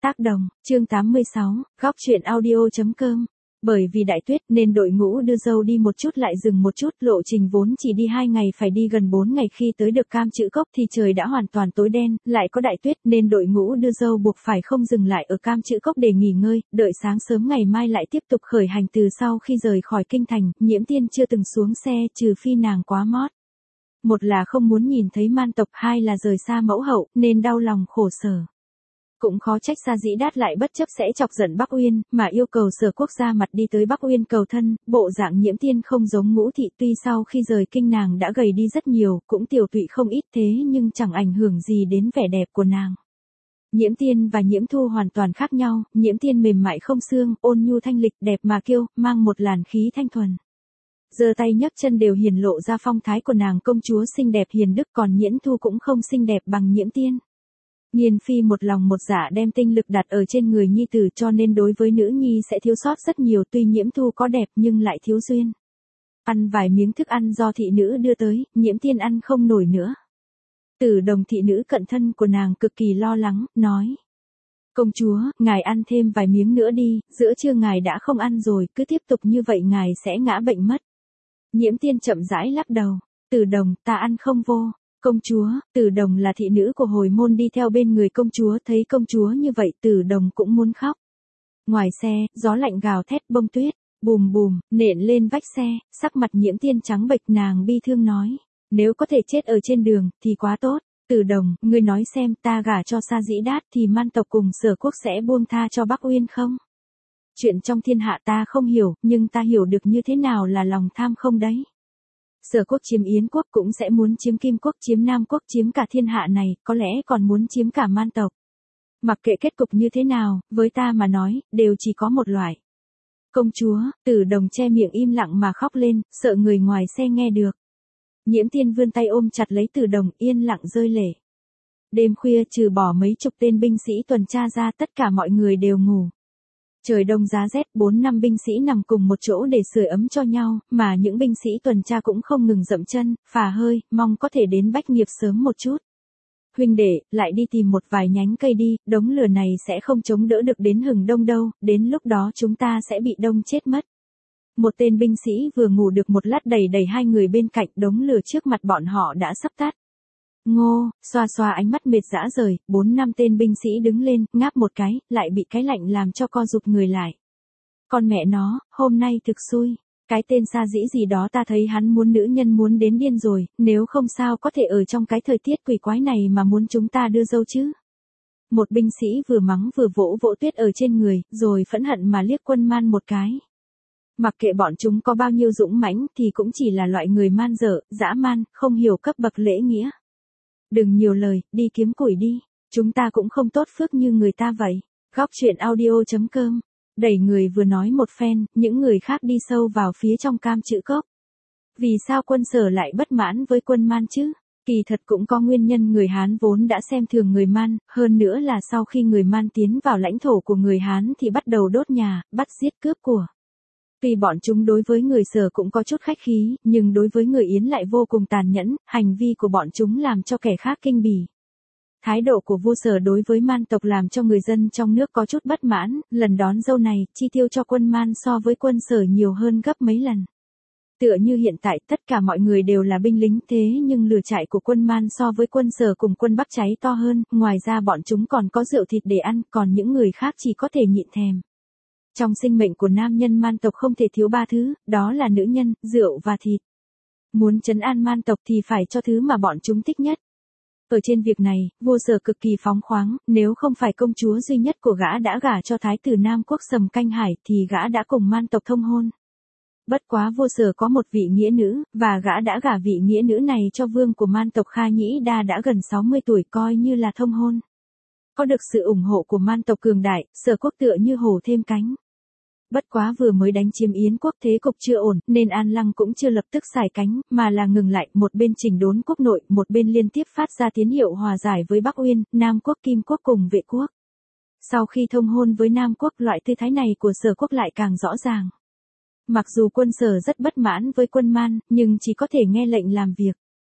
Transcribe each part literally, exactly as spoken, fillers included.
Tác đồng, chương tám mươi sáu, góc truyện audio.com. Bởi vì đại tuyết nên đội ngũ đưa dâu đi một chút lại dừng một chút, lộ trình vốn chỉ đi hai ngày phải đi gần bốn ngày, khi tới được Cam Chữ Cốc thì trời đã hoàn toàn tối đen, lại có đại tuyết nên đội ngũ đưa dâu buộc phải không dừng lại ở Cam Chữ Cốc để nghỉ ngơi, đợi sáng sớm ngày mai lại tiếp tục khởi hành. Từ sau khi rời khỏi kinh thành, Nhiễm Tiên chưa từng xuống xe trừ phi nàng quá mót. Một là không muốn nhìn thấy man tộc, hai là rời xa mẫu hậu nên đau lòng khổ sở. Cũng khó trách Sa Dĩ Đát lại bất chấp sẽ chọc giận Bắc Uyên, mà yêu cầu Sở Quốc ra mặt đi tới Bắc Uyên cầu thân. Bộ dạng Nhiễm Tiên không giống Ngũ Thị, tuy sau khi rời kinh nàng đã gầy đi rất nhiều, cũng tiều tụy không ít, thế nhưng chẳng ảnh hưởng gì đến vẻ đẹp của nàng. Nhiễm Tiên và Nhiễm Thu hoàn toàn khác nhau, Nhiễm Tiên mềm mại không xương, ôn nhu thanh lịch, đẹp mà kiêu, mang một làn khí thanh thuần. Giơ tay nhấc chân đều hiển lộ ra phong thái của nàng công chúa xinh đẹp hiền đức, còn Nhiễm Thu cũng không xinh đẹp bằng Nhiễm Tiên. Nhiên phi một lòng một dạ đem tinh lực đặt ở trên người nhi tử, cho nên đối với nữ nhi sẽ thiếu sót rất nhiều, tuy Nhiễm Thu có đẹp nhưng lại thiếu duyên. Ăn vài miếng thức ăn do thị nữ đưa tới, Nhiễm Tiên ăn không nổi nữa. Tử Đồng thị nữ cận thân của nàng cực kỳ lo lắng, nói: "Công chúa, ngài ăn thêm vài miếng nữa đi, giữa trưa ngài đã không ăn rồi, cứ tiếp tục như vậy ngài sẽ ngã bệnh mất." Nhiễm Tiên chậm rãi lắc đầu: "Tử Đồng, ta ăn không vô." Công chúa, Tử Đồng là thị nữ của hồi môn đi theo bên người công chúa, thấy công chúa như vậy Tử Đồng cũng muốn khóc. Ngoài xe, gió lạnh gào thét, bông tuyết, bùm bùm, nện lên vách xe, sắc mặt Nhiễm Tiên trắng bệch, nàng bi thương nói: "Nếu có thể chết ở trên đường, thì quá tốt. Tử Đồng, ngươi nói xem, ta gả cho Sa Dĩ Đát thì man tộc cùng Sở Quốc sẽ buông tha cho Bắc Uyên không? Chuyện trong thiên hạ ta không hiểu, nhưng ta hiểu được như thế nào là lòng tham không đấy. Sở Quốc chiếm Yến Quốc cũng sẽ muốn chiếm Kim Quốc, chiếm Nam Quốc, chiếm cả thiên hạ này, có lẽ còn muốn chiếm cả man tộc. Mặc kệ kết cục như thế nào, với ta mà nói, đều chỉ có một loại." Công chúa, Tử Đồng che miệng im lặng mà khóc lên, sợ người ngoài xe nghe được. Nhiễm Tiên vươn tay ôm chặt lấy Tử Đồng, yên lặng rơi lệ. Đêm khuya trừ bỏ mấy chục tên binh sĩ tuần tra ra, tất cả mọi người đều ngủ. Trời đông giá rét, bốn năm binh sĩ nằm cùng một chỗ để sưởi ấm cho nhau, mà những binh sĩ tuần tra cũng không ngừng dậm chân, phà hơi, mong có thể đến Bách Nghiệp sớm một chút. "Huynh đệ, lại đi tìm một vài nhánh cây đi, đống lửa này sẽ không chống đỡ được đến hừng đông đâu, đến lúc đó chúng ta sẽ bị đông chết mất." Một tên binh sĩ vừa ngủ được một lát đẩy đẩy hai người bên cạnh, đống lửa trước mặt bọn họ đã sắp tắt. Ngô, xoa xoa ánh mắt mệt rã rời, bốn năm tên binh sĩ đứng lên, ngáp một cái, lại bị cái lạnh làm cho co rụt người lại. Con mẹ nó, hôm nay thực xui. Cái tên Sa Dĩ gì đó ta thấy hắn muốn nữ nhân muốn đến điên rồi, nếu không sao có thể ở trong cái thời tiết quỷ quái này mà muốn chúng ta đưa dâu chứ. Một binh sĩ vừa mắng vừa vỗ vỗ tuyết ở trên người, rồi phẫn hận mà liếc Quân Man một cái. Mặc kệ bọn chúng có bao nhiêu dũng mãnh thì cũng chỉ là loại người man dở, dã man, không hiểu cấp bậc lễ nghĩa. Đừng nhiều lời, đi kiếm củi đi, chúng ta cũng không tốt phước như người ta vậy. Góc truyện audio.com. Đẩy người vừa nói một phen, những người khác đi sâu vào phía trong Cam Chữ Cốc. Vì sao quân Sở lại bất mãn với quân Man chứ? Kỳ thật cũng có nguyên nhân, người Hán vốn đã xem thường người Man, hơn nữa là sau khi người Man tiến vào lãnh thổ của người Hán thì bắt đầu đốt nhà, bắt giết cướp của. Tuy bọn chúng đối với người Sở cũng có chút khách khí, nhưng đối với người Yến lại vô cùng tàn nhẫn, hành vi của bọn chúng làm cho kẻ khác kinh bỉ. Thái độ của vua Sở đối với man tộc làm cho người dân trong nước có chút bất mãn, lần đón dâu này, chi tiêu cho quân Man so với quân Sở nhiều hơn gấp mấy lần. Tựa như hiện tại tất cả mọi người đều là binh lính, thế nhưng lửa trại của quân Man so với quân Sở cùng quân Bắc cháy to hơn, ngoài ra bọn chúng còn có rượu thịt để ăn, còn những người khác chỉ có thể nhịn thèm. Trong sinh mệnh của nam nhân man tộc không thể thiếu ba thứ, đó là nữ nhân, rượu và thịt. Muốn trấn an man tộc thì phải cho thứ mà bọn chúng thích nhất. Ở trên việc này, vua Sở cực kỳ phóng khoáng, nếu không phải công chúa duy nhất của gã đã gả cho thái tử Nam Quốc Sầm Canh Hải thì gã đã cùng man tộc thông hôn. Bất quá vua Sở có một vị nghĩa nữ, và gã đã gả vị nghĩa nữ này cho vương của man tộc Kha Nhĩ Đa đã gần sáu mươi tuổi, coi như là thông hôn. Có được sự ủng hộ của man tộc cường đại, Sở Quốc tựa như hổ thêm cánh. Bất quá vừa mới đánh chiếm Yến Quốc thế cục chưa ổn, nên An Lăng cũng chưa lập tức xài cánh, mà là ngừng lại, một bên chỉnh đốn quốc nội, một bên liên tiếp phát ra tín hiệu hòa giải với Bắc Uyên, Nam Quốc, Kim Quốc cùng Vệ Quốc. Sau khi thông hôn với Nam Quốc, loại tư thái này của Sở Quốc lại càng rõ ràng. Mặc dù quân Sở rất bất mãn với quân Man, nhưng chỉ có thể nghe lệnh làm việc.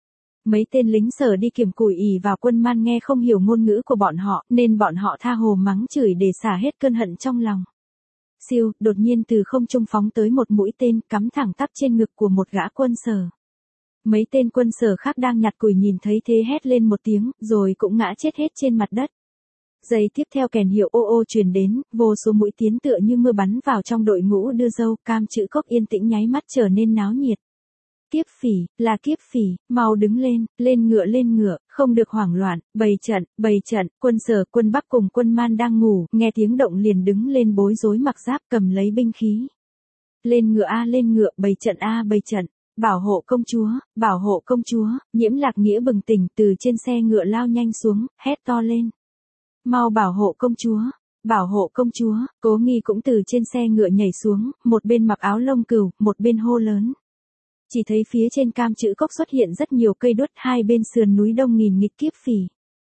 Mấy tên lính Sở đi kiểm củi ỉ vào quân Man nghe không hiểu ngôn ngữ của bọn họ, nên bọn họ tha hồ mắng chửi để xả hết cơn hận trong lòng. Siêu, đột nhiên từ không trung phóng tới một mũi tên cắm thẳng tắp trên ngực của một gã quân Sở. Mấy tên quân Sở khác đang nhặt củi nhìn thấy thế hét lên một tiếng, rồi cũng ngã chết hết trên mặt đất. Giây tiếp theo kèn hiệu ô ô truyền đến, vô số mũi tiến tựa như mưa bắn vào trong đội ngũ đưa dâu, cam chữ cốc yên tĩnh nháy mắt trở nên náo nhiệt. Kiếp Phỉ, là Kiếp Phỉ, mau đứng lên, lên ngựa lên ngựa, không được hoảng loạn, bày trận, bày trận, quân Sở, quân Bắc cùng quân Man đang ngủ, nghe tiếng động liền đứng lên bối rối mặc giáp cầm lấy binh khí. Lên ngựa a lên ngựa, bày trận a bày trận, bảo hộ công chúa, bảo hộ công chúa, Nhiễm Lạc Nghĩa bừng tỉnh từ trên xe ngựa lao nhanh xuống, hét to lên. Mau bảo hộ công chúa, bảo hộ công chúa, Cố Nghi cũng từ trên xe ngựa nhảy xuống, một bên mặc áo lông cừu, một bên hô lớn. Chỉ thấy phía trên cam chữ cốc xuất hiện rất nhiều cây đuốc, hai bên sườn núi đông nghìn nghịch Kiếp Phỉ.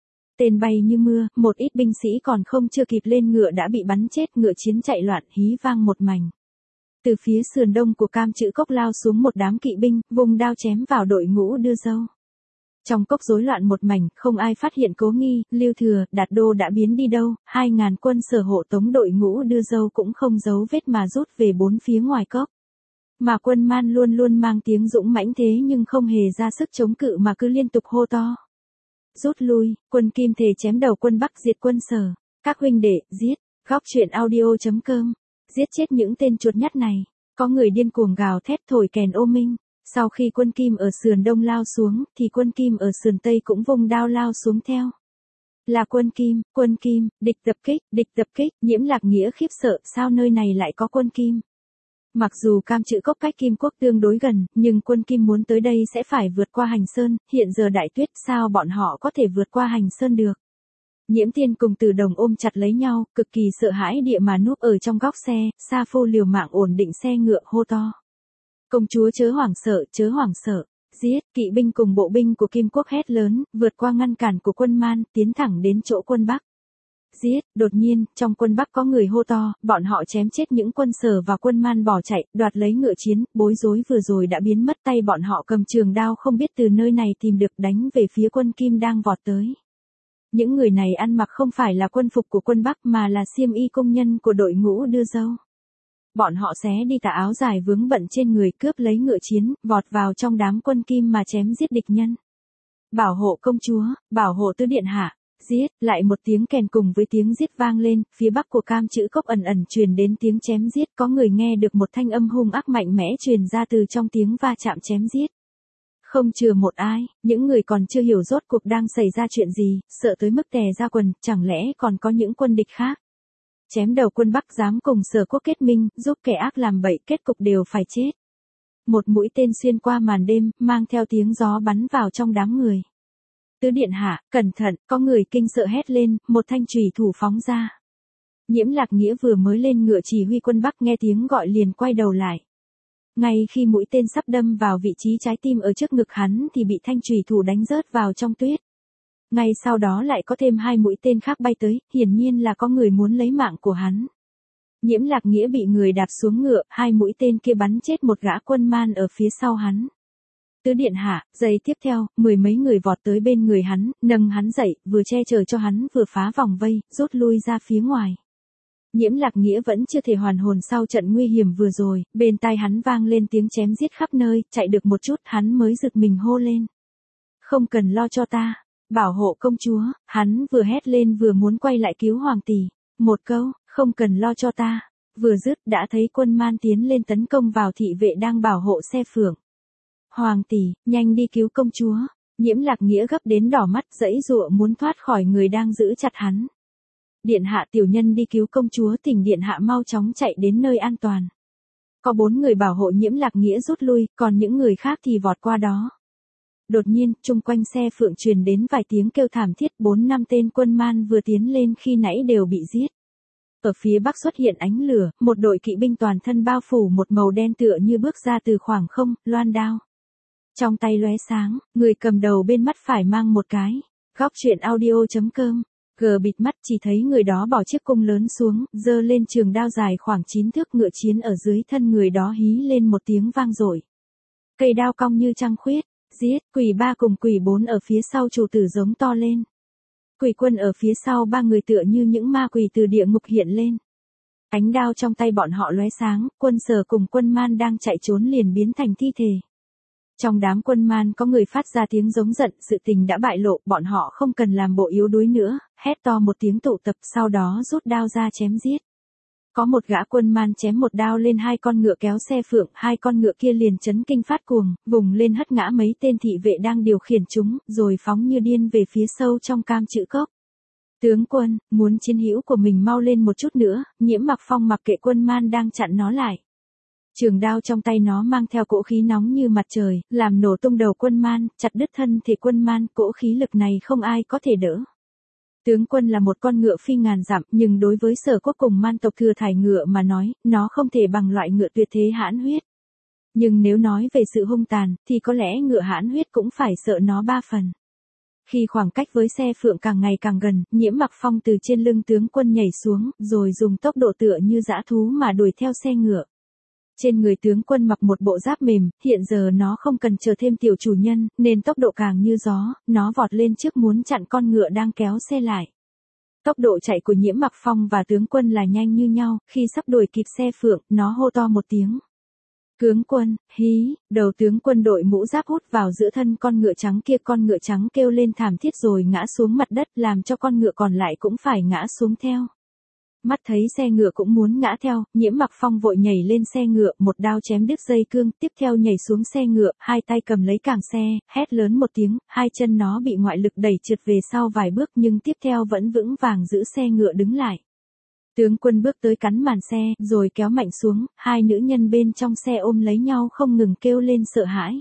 Tên bay như mưa, một ít binh sĩ còn không chưa kịp lên ngựa đã bị bắn chết, ngựa chiến chạy loạn, hí vang một mảnh. Từ phía sườn đông của cam chữ cốc lao xuống một đám kỵ binh, vùng đao chém vào đội ngũ đưa dâu. Trong cốc rối loạn một mảnh, không ai phát hiện Cố Nghi, Lưu Thừa, Đạt Đô đã biến đi đâu, hai ngàn quân Sở hộ tống đội ngũ đưa dâu cũng không giấu vết mà rút về bốn phía ngoài cốc. Mà quân Man luôn luôn mang tiếng dũng mãnh thế nhưng không hề ra sức chống cự mà cứ liên tục hô to. Rút lui, quân Kim thề chém đầu quân Bắc diệt quân Sở, các huynh đệ, giết, góc truyện audio chấm com, giết chết những tên chuột nhắt này, có người điên cuồng gào thét thổi kèn ô minh. Sau khi quân Kim ở sườn đông lao xuống, thì quân Kim ở sườn tây cũng vung đao lao xuống theo. Là quân Kim, quân Kim, địch tập kích, địch tập kích, Nhiễm Lạc Nghĩa khiếp sợ, sao nơi này lại có quân Kim? Mặc dù cam chữ cốc cách Kim Quốc tương đối gần, nhưng quân Kim muốn tới đây sẽ phải vượt qua Hành Sơn, hiện giờ đại tuyết, sao bọn họ có thể vượt qua Hành Sơn được? Nhiễm Tiên cùng Từ Đồng ôm chặt lấy nhau, cực kỳ sợ hãi địa mà núp ở trong góc xe, Sa Phu liều mạng ổn định xe ngựa hô to. Công chúa chớ hoảng sợ, chớ hoảng sợ, giết, kỵ binh cùng bộ binh của Kim Quốc hét lớn, vượt qua ngăn cản của quân Man, tiến thẳng đến chỗ quân Bắc. Giết, đột nhiên, trong quân Bắc có người hô to, bọn họ chém chết những quân Sở và quân Man bỏ chạy, đoạt lấy ngựa chiến, bối rối vừa rồi đã biến mất tay bọn họ cầm trường đao không biết từ nơi này tìm được đánh về phía quân Kim đang vọt tới. Những người này ăn mặc không phải là quân phục của quân Bắc mà là xiêm y công nhân của đội ngũ đưa dâu. Bọn họ xé đi tà áo dài vướng bận trên người cướp lấy ngựa chiến, vọt vào trong đám quân Kim mà chém giết địch nhân. Bảo hộ công chúa, bảo hộ tứ điện hạ, giết, lại một tiếng kèn cùng với tiếng giết vang lên, phía bắc của cam chữ cốc ẩn ẩn truyền đến tiếng chém giết, có người nghe được một thanh âm hung ác mạnh mẽ truyền ra từ trong tiếng va chạm chém giết. Không chừa một ai, những người còn chưa hiểu rốt cuộc đang xảy ra chuyện gì, sợ tới mức tè ra quần, chẳng lẽ còn có những quân địch khác. Chém đầu quân Bắc dám cùng Sở Quốc kết minh, giúp kẻ ác làm bậy, kết cục đều phải chết. Một mũi tên xuyên qua màn đêm, mang theo tiếng gió bắn vào trong đám người. Tứ điện hạ, cẩn thận, có người kinh sợ hét lên, một thanh chùy thủ phóng ra. Nhiễm Lạc Nghĩa vừa mới lên ngựa chỉ huy quân Bắc nghe tiếng gọi liền quay đầu lại. Ngay khi mũi tên sắp đâm vào vị trí trái tim ở trước ngực hắn thì bị thanh chùy thủ đánh rớt vào trong tuyết. Ngay sau đó lại có thêm hai mũi tên khác bay tới, hiển nhiên là có người muốn lấy mạng của hắn. Nhiễm Lạc Nghĩa bị người đạp xuống ngựa, hai mũi tên kia bắn chết một gã quân Man ở phía sau hắn. Tứ điện hạ, giây tiếp theo, mười mấy người vọt tới bên người hắn, nâng hắn dậy, vừa che chở cho hắn vừa phá vòng vây, rút lui ra phía ngoài. Nhiễm Lạc Nghĩa vẫn chưa thể hoàn hồn sau trận nguy hiểm vừa rồi, bên tai hắn vang lên tiếng chém giết khắp nơi, chạy được một chút hắn mới giật mình hô lên. Không cần lo cho ta, bảo hộ công chúa, hắn vừa hét lên vừa muốn quay lại cứu hoàng tỷ. Một câu, không cần lo cho ta, vừa dứt đã thấy quân Man tiến lên tấn công vào thị vệ đang bảo hộ xe phượng. Hoàng tỷ, nhanh đi cứu công chúa. Nhiễm Lạc Nghĩa gấp đến đỏ mắt giãy giụa muốn thoát khỏi người đang giữ chặt hắn. Điện hạ tiểu nhân đi cứu công chúa, thỉnh điện hạ mau chóng chạy đến nơi an toàn. Có bốn người bảo hộ Nhiễm Lạc Nghĩa rút lui, còn những người khác thì vọt qua đó. Đột nhiên, chung quanh xe phượng truyền đến vài tiếng kêu thảm thiết, bốn năm tên quân Man vừa tiến lên khi nãy đều bị giết. Ở phía bắc xuất hiện ánh lửa, một đội kỵ binh toàn thân bao phủ một màu đen tựa như bước ra từ khoảng không, loan đao. Trong tay lóe sáng, người cầm đầu bên mắt phải mang một cái. Góc truyện audio chấm com. Gờ bịt mắt chỉ thấy người đó bỏ chiếc cung lớn xuống, giơ lên trường đao dài khoảng chín thước, ngựa chiến ở dưới thân người đó hí lên một tiếng vang dội. Cây đao cong như trăng khuyết, Giết, quỷ ba cùng quỷ bốn ở phía sau chủ tử giống to lên. Quỷ quân ở phía sau ba người tựa như những ma quỷ từ địa ngục hiện lên. Ánh đao trong tay bọn họ lóe sáng, quân Sở cùng quân Man đang chạy trốn liền biến thành thi thể. Trong đám quân Man có người phát ra tiếng giống giận, sự tình đã bại lộ, bọn họ không cần làm bộ yếu đuối nữa, hét to một tiếng tụ tập, sau đó rút đao ra chém giết. Có một gã quân Man chém một đao lên hai con ngựa kéo xe phượng, hai con ngựa kia liền chấn kinh phát cuồng, vùng lên hất ngã mấy tên thị vệ đang điều khiển chúng, rồi phóng như điên về phía sâu trong cam chữ cốc. Tướng quân, muốn chiến hữu của mình mau lên một chút nữa, Nhiễm Mặc Phong mặc kệ quân Man đang chặn nó lại. Trường đao trong tay nó mang theo cỗ khí nóng như mặt trời, làm nổ tung đầu quân Man, chặt đứt thân thể quân Man, cỗ khí lực này không ai có thể đỡ. Tướng quân là một con ngựa phi ngàn dặm, nhưng đối với Sở Quốc cùng Man tộc thừa thải ngựa mà nói, nó không thể bằng loại ngựa tuyệt thế hãn huyết. Nhưng nếu nói về sự hung tàn, thì có lẽ ngựa hãn huyết cũng phải sợ nó ba phần. Khi khoảng cách với xe phượng càng ngày càng gần, Nhiễm Mặc Phong từ trên lưng tướng quân nhảy xuống, rồi dùng tốc độ tựa như dã thú mà đuổi theo xe ngựa. Trên người tướng quân mặc một bộ giáp mềm, hiện giờ nó không cần chờ thêm tiểu chủ nhân, nên tốc độ càng như gió, nó vọt lên trước muốn chặn con ngựa đang kéo xe lại. Tốc độ chạy của Nhiễm Mặc Phong và tướng quân là nhanh như nhau, khi sắp đuổi kịp xe phượng, nó hô to một tiếng. Tướng quân, hí, đầu tướng quân đội mũ giáp hút vào giữa thân con ngựa trắng kia, con ngựa trắng kêu lên thảm thiết rồi ngã xuống mặt đất, làm cho con ngựa còn lại cũng phải ngã xuống theo. Mắt thấy xe ngựa cũng muốn ngã theo, Nhiễm Mặc Phong vội nhảy lên xe ngựa, một đao chém đứt dây cương, tiếp theo nhảy xuống xe ngựa, hai tay cầm lấy càng xe, hét lớn một tiếng, hai chân nó bị ngoại lực đẩy trượt về sau vài bước nhưng tiếp theo vẫn vững vàng giữ xe ngựa đứng lại. Tướng quân bước tới cắn màn xe, rồi kéo mạnh xuống, hai nữ nhân bên trong xe ôm lấy nhau không ngừng kêu lên sợ hãi.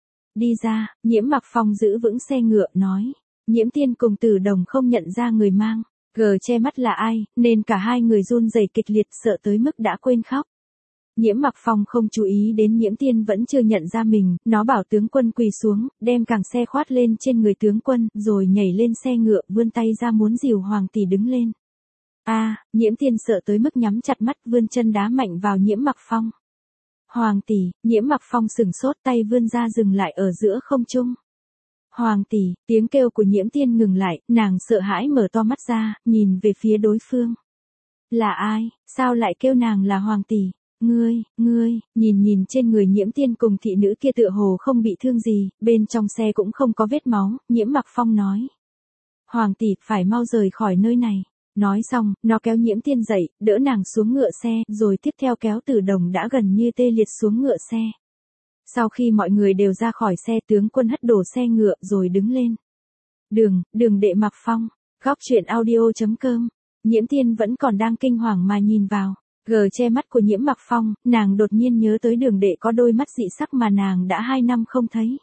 Đi ra, Nhiễm Mặc Phong giữ vững xe ngựa, nói, Nhiễm Tiên cùng Tử Đồng không nhận ra người mang gờ che mắt là ai, nên cả hai người run rẩy kịch liệt, sợ tới mức đã quên khóc. Nhiễm Mặc Phong không chú ý đến Nhiễm Tiên vẫn chưa nhận ra mình, nó bảo tướng quân quỳ xuống, đem càng xe khoát lên trên người tướng quân, rồi nhảy lên xe ngựa, vươn tay ra muốn dìu Hoàng tỷ đứng lên. A, à, Nhiễm Tiên sợ tới mức nhắm chặt mắt, vươn chân đá mạnh vào Nhiễm Mặc Phong. Hoàng tỷ, Nhiễm Mặc Phong sừng sốt, tay vươn ra dừng lại ở giữa không trung. Hoàng tỷ, tiếng kêu của Nhiễm Tiên ngừng lại, nàng sợ hãi mở to mắt ra, nhìn về phía đối phương. Là ai, sao lại kêu nàng là Hoàng tỷ? Ngươi, ngươi, nhìn nhìn trên người Nhiễm Tiên cùng thị nữ kia tựa hồ không bị thương gì, bên trong xe cũng không có vết máu, Nhiễm Mặc Phong nói. Hoàng tỷ, phải mau rời khỏi nơi này. Nói xong, nó kéo Nhiễm Tiên dậy, đỡ nàng xuống ngựa xe, rồi tiếp theo kéo Tử Đồng đã gần như tê liệt xuống ngựa xe. Sau khi mọi người đều ra khỏi xe, tướng quân hất đổ xe ngựa rồi đứng lên. Đường, đường đệ Mặc Phong, góc truyện audio chấm com. Nhiễm Tiên vẫn còn đang kinh hoàng mà nhìn vào gờ che mắt của Nhiễm Mặc Phong, nàng đột nhiên nhớ tới đường đệ có đôi mắt dị sắc mà nàng đã hai năm không thấy.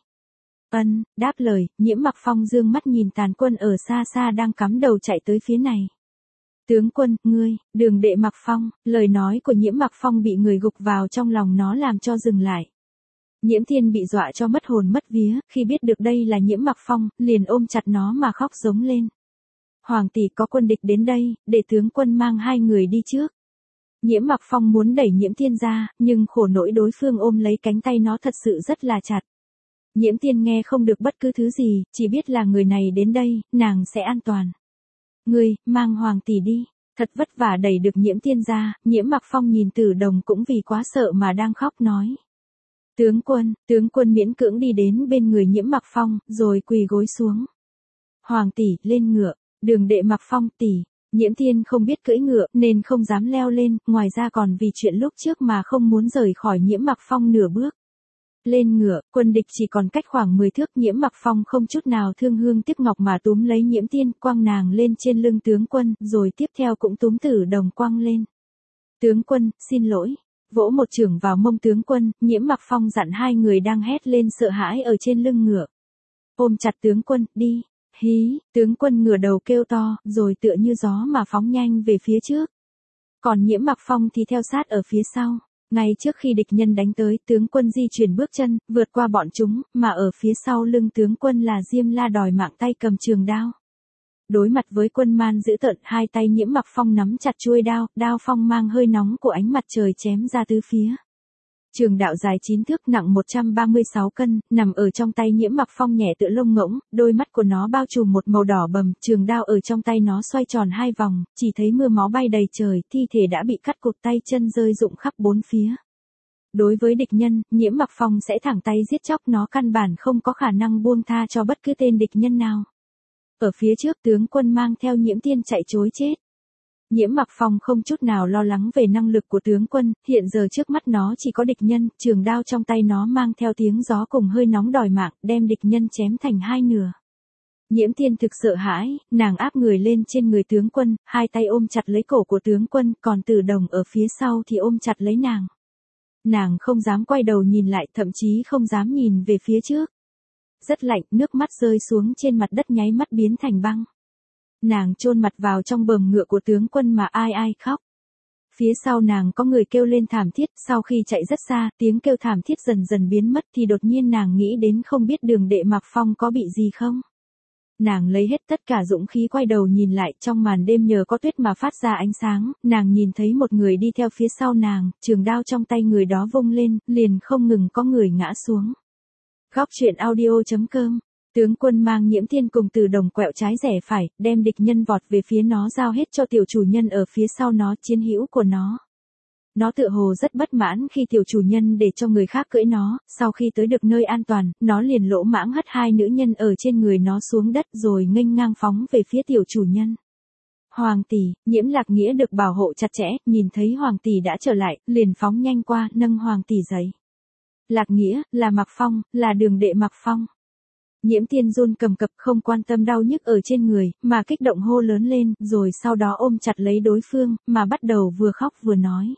Ân, đáp lời, Nhiễm Mặc Phong dương mắt nhìn Tàn Quân ở xa xa đang cắm đầu chạy tới phía này. Tướng quân, ngươi, đường đệ Mặc Phong, lời nói của Nhiễm Mặc Phong bị người gục vào trong lòng nó làm cho dừng lại. Nhiễm Thiên bị dọa cho mất hồn mất vía, khi biết được đây là Nhiễm Mặc Phong, liền ôm chặt nó mà khóc giống lên. Hoàng tỷ, có quân địch đến đây, để tướng quân mang hai người đi trước. Nhiễm Mặc Phong muốn đẩy Nhiễm Thiên ra, nhưng khổ nỗi đối phương ôm lấy cánh tay nó thật sự rất là chặt. Nhiễm Thiên nghe không được bất cứ thứ gì, chỉ biết là người này đến đây, nàng sẽ an toàn. Ngươi, mang Hoàng tỷ đi. Thật vất vả đẩy được Nhiễm Thiên ra, Nhiễm Mặc Phong nhìn Tử Đồng cũng vì quá sợ mà đang khóc nói. Tướng quân, tướng quân miễn cưỡng đi đến bên người Nhiễm Mặc Phong, rồi quỳ gối xuống. Hoàng tỷ, lên ngựa. Đường đệ Mặc Phong, tỷ. Nhiễm Thiên không biết cưỡi ngựa, nên không dám leo lên, ngoài ra còn vì chuyện lúc trước mà không muốn rời khỏi Nhiễm Mặc Phong nửa bước. Lên ngựa, quân địch chỉ còn cách khoảng mười thước, Nhiễm Mặc Phong không chút nào thương hương tiếc ngọc mà túm lấy Nhiễm Thiên, quăng nàng lên trên lưng tướng quân, rồi tiếp theo cũng túm Tử Đồng quăng lên. Tướng quân, xin lỗi. Vỗ một chưởng vào mông tướng quân, Nhiễm Mặc Phong dặn hai người đang hét lên sợ hãi ở trên lưng ngựa. Ôm chặt tướng quân, đi. Hí, tướng quân ngửa đầu kêu to, rồi tựa như gió mà phóng nhanh về phía trước. Còn Nhiễm Mặc Phong thì theo sát ở phía sau. Ngay trước khi địch nhân đánh tới, tướng quân di chuyển bước chân, vượt qua bọn chúng, mà ở phía sau lưng tướng quân là Diêm La đòi mạng tay cầm trường đao. Đối mặt với quân Man dữ tợn, hai tay Nhiễm Mặc Phong nắm chặt chuôi đao, đao phong mang hơi nóng của ánh mặt trời chém ra tứ phía. Trường đạo dài chín thước nặng một trăm ba mươi sáu cân, nằm ở trong tay Nhiễm Mặc Phong nhẹ tựa lông ngỗng, đôi mắt của nó bao trùm một màu đỏ bầm, trường đao ở trong tay nó xoay tròn hai vòng, chỉ thấy mưa máu bay đầy trời, thi thể đã bị cắt cụt tay chân rơi rụng khắp bốn phía. Đối với địch nhân, Nhiễm Mặc Phong sẽ thẳng tay giết chóc, nó căn bản không có khả năng buông tha cho bất cứ tên địch nhân nào. Ở phía trước tướng quân mang theo Nhiễm Tiên chạy trối chết. Nhiễm Mặc Phong không chút nào lo lắng về năng lực của tướng quân, hiện giờ trước mắt nó chỉ có địch nhân, trường đao trong tay nó mang theo tiếng gió cùng hơi nóng đòi mạng, đem địch nhân chém thành hai nửa. Nhiễm Tiên thực sợ hãi, nàng áp người lên trên người tướng quân, hai tay ôm chặt lấy cổ của tướng quân, còn Tử Đồng ở phía sau thì ôm chặt lấy nàng. Nàng không dám quay đầu nhìn lại, thậm chí không dám nhìn về phía trước. Rất lạnh, nước mắt rơi xuống trên mặt đất nháy mắt biến thành băng. Nàng chôn mặt vào trong bờm ngựa của tướng quân mà ai ai khóc. Phía sau nàng có người kêu lên thảm thiết, sau khi chạy rất xa, tiếng kêu thảm thiết dần dần biến mất thì đột nhiên nàng nghĩ đến không biết Đường Đệ Mặc Phong có bị gì không. Nàng lấy hết tất cả dũng khí quay đầu nhìn lại, trong màn đêm nhờ có tuyết mà phát ra ánh sáng, nàng nhìn thấy một người đi theo phía sau nàng, trường đao trong tay người đó vung lên, liền không ngừng có người ngã xuống. Góc truyện audio chấm com. Tướng quân mang Nhiễm Tiên cùng Tử Đồng quẹo trái rẽ phải, đem địch nhân vọt về phía nó, giao hết cho tiểu chủ nhân ở phía sau nó, chiến hữu của nó. Nó tựa hồ rất bất mãn khi tiểu chủ nhân để cho người khác cưỡi nó, sau khi tới được nơi an toàn, nó liền lỗ mãng hất hai nữ nhân ở trên người nó xuống đất rồi nghênh ngang phóng về phía tiểu chủ nhân. Hoàng tỷ, Nhiễm Lạc Nghĩa được bảo hộ chặt chẽ, nhìn thấy Hoàng tỷ đã trở lại, liền phóng nhanh qua, nâng Hoàng tỷ dậy. Lạc Nghĩa, là Mặc Phong, là Đường Đệ Mặc Phong. Nhiễm Tiên run cầm cập không quan tâm đau nhức ở trên người, mà kích động hô lớn lên, rồi sau đó ôm chặt lấy đối phương, mà bắt đầu vừa khóc vừa nói.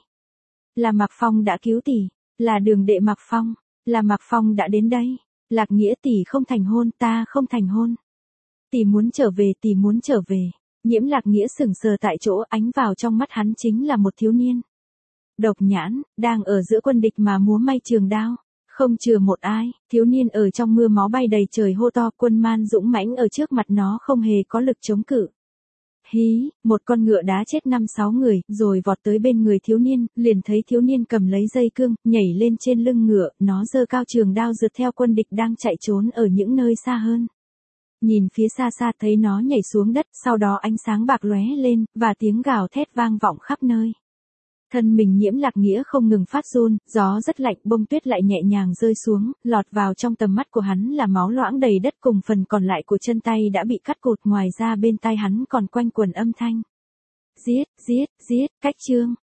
Là Mặc Phong đã cứu tỷ, là Đường Đệ Mặc Phong, là Mặc Phong đã đến đây. Lạc Nghĩa tỷ không thành hôn, ta không thành hôn. Tỷ muốn trở về, tỷ muốn trở về. Nhiễm Lạc Nghĩa sững sờ tại chỗ, ánh vào trong mắt hắn chính là một thiếu niên. Độc nhãn, đang ở giữa quân địch mà múa may trường đao. Không chừa một ai, thiếu niên ở trong mưa máu bay đầy trời hô to, quân man dũng mãnh ở trước mặt nó không hề có lực chống cự. Hí, một con ngựa đá chết năm sáu người, rồi vọt tới bên người thiếu niên, liền thấy thiếu niên cầm lấy dây cương, nhảy lên trên lưng ngựa, nó giơ cao trường đao rượt theo quân địch đang chạy trốn ở những nơi xa hơn. Nhìn phía xa xa thấy nó nhảy xuống đất, sau đó ánh sáng bạc lóe lên, và tiếng gào thét vang vọng khắp nơi. Thân mình Nhiễm Lạc Nghĩa không ngừng phát run, gió rất lạnh, bông tuyết lại nhẹ nhàng rơi xuống, lọt vào trong tầm mắt của hắn là máu loãng đầy đất cùng phần còn lại của chân tay đã bị cắt cụt, ngoài ra bên tai hắn còn quanh quẩn âm thanh. Giết, giết, giết, cách chương.